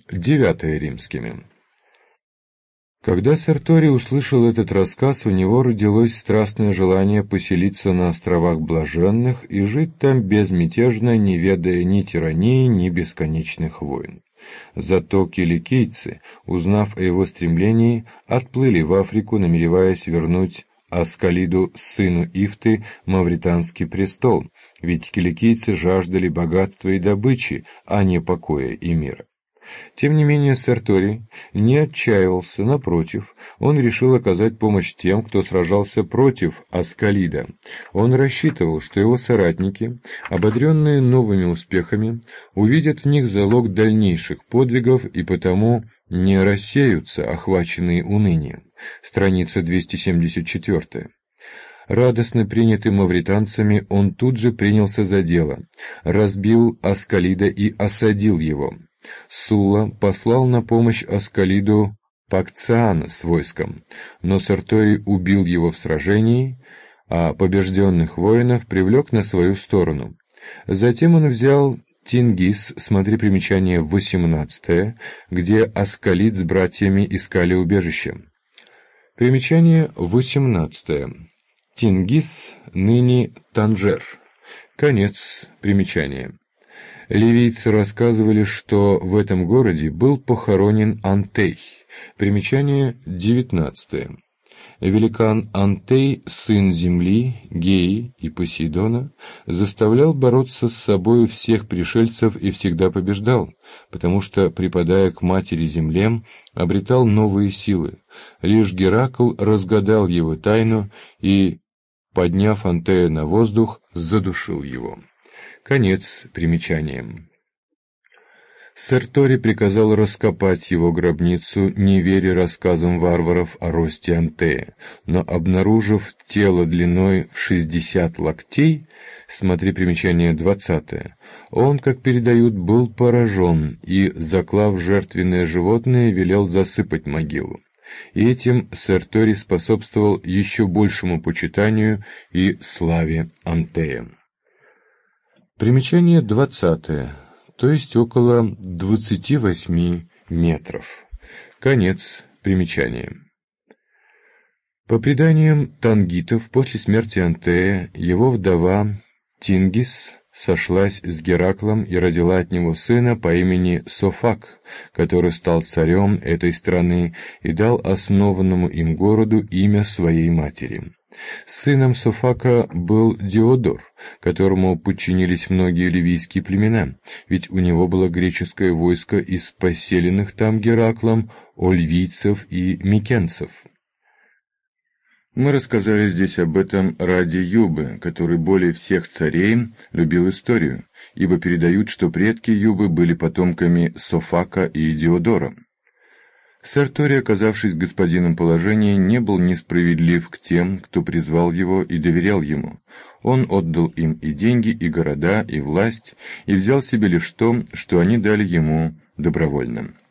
9 римскими. Когда Сертори услышал этот рассказ, у него родилось страстное желание поселиться на островах Блаженных и жить там безмятежно, не ведая ни тирании, ни бесконечных войн. Зато киликийцы, узнав о его стремлении, отплыли в Африку, намереваясь вернуть Аскалиду, сыну Ифты, мавританский престол, ведь киликийцы жаждали богатства и добычи, а не покоя и мира. Тем не менее Сертори не отчаивался, напротив, он решил оказать помощь тем, кто сражался против Аскалида. Он рассчитывал, что его соратники, ободренные новыми успехами, увидят в них залог дальнейших подвигов и потому не рассеются, охваченные унынием. Страница 274. Радостно принятый мавританцами, он тут же принялся за дело, разбил Аскалида и осадил его. Сулла послал на помощь Аскалиду Пакциана с войском, но Сертори убил его в сражении, а побежденных воинов привлек на свою сторону. Затем он взял Тингис, смотри примечание 18, где Аскалид с братьями искали убежище. Примечание 18. Тингис, ныне Танжер. Конец примечания. Ливийцы рассказывали, что в этом городе был похоронен Антей. Примечание 19. Великан Антей, сын земли, Геи и Посейдона, заставлял бороться с собою всех пришельцев и всегда побеждал, потому что, припадая к матери земле, обретал новые силы. Лишь Геракл разгадал его тайну и, подняв Антея на воздух, задушил его. Конец примечания. Сертори приказал раскопать его гробницу, не веря рассказам варваров о росте Антея, но, обнаружив тело длиной в 60 локтей, смотри примечание 20, он, как передают, был поражен и, заклав жертвенное животное, велел засыпать могилу. И этим Сертори способствовал еще большему почитанию и славе Антея. Примечание 20, то есть около 28 метров. Конец примечания. По преданиям тангитов, после смерти Антея его вдова Тингис сошлась с Гераклом и родила от него сына по имени Софак, который стал царем этой страны и дал основанному им городу имя своей матери. Сыном Софака был Диодор, которому подчинились многие ливийские племена, ведь у него было греческое войско из поселенных там Гераклом ольвийцев и микенцев. Мы рассказали здесь об этом ради Юбы, который более всех царей любил историю, ибо передают, что предки Юбы были потомками Софака и Диодора. Сертори, оказавшись господином положения, не был несправедлив к тем, кто призвал его и доверял ему. Он отдал им и деньги, и города, и власть, и взял себе лишь то, что они дали ему добровольно.